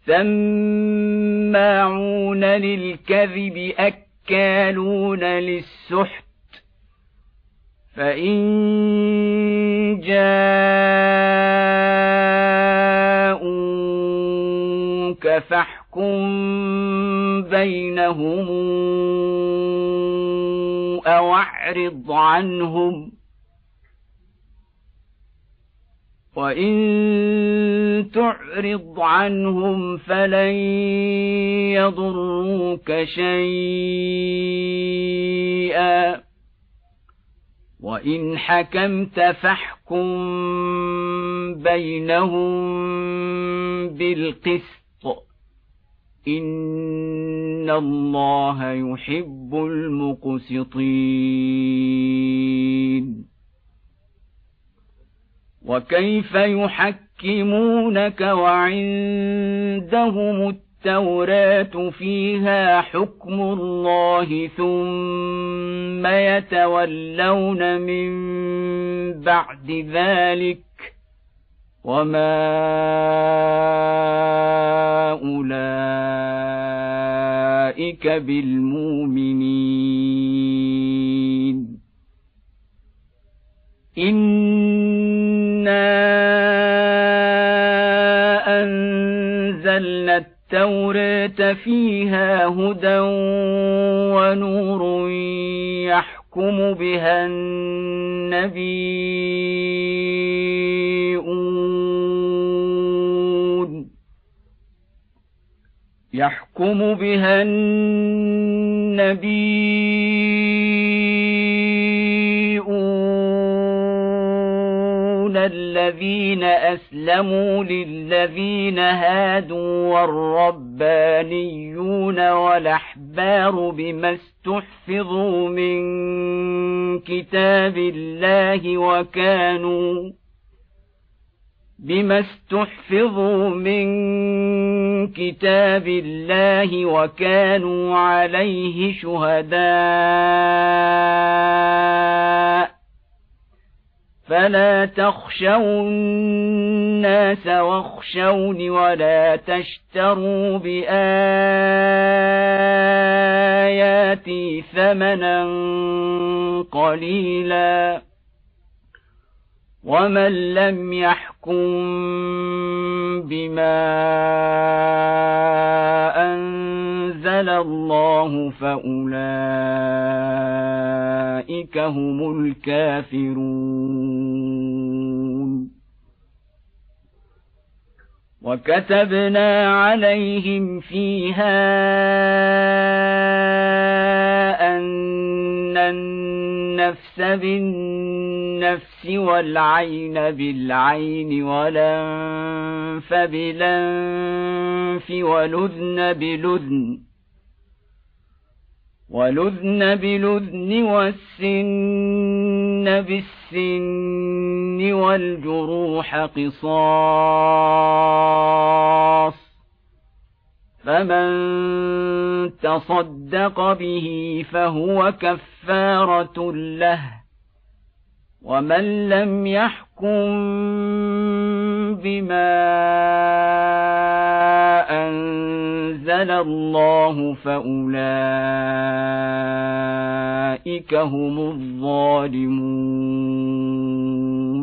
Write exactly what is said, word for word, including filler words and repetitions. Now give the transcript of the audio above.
سماعون للكذب أكالون للسحت فإن جاءوك فاحكم بينهم أو أعرض عنهم وإن تعرض عنهم فلن يضروك شيئا وإن حكمت فاحكم بينهم بالقسط إن الله يحب المقسطين وكيف يحكمونك وعندهم التوراة فيها حكم الله ثم يتولون من بعد ذلك وما أولئك بالمؤمنين إنا أنزلنا التوراة فيها هدى ونور يحكم بها النبيون يحكم بها النبيون الذين أسلموا للذين هادوا والربانيون والأحبار بما استحفظوا من كتاب الله وكانوا بما استحفظوا من كتاب الله وكانوا عليه شهداء فلا تخشوا الناس واخشوني ولا تشتروا بآياتي ثمنا قليلا ومن لم يحكم بما أنزل الله فأولئك هم الكافرون وكتبنا عليهم فيها أن النفس بالنفس والعين بالعين والأنف بالأنف والأذن بالأذن والأذن بالأذن والسن بالسن والجروح قصاص فمن تصدق به فهو كفارة له ومن لم يحكم بما أنزل الله فأولئك هم الظالمون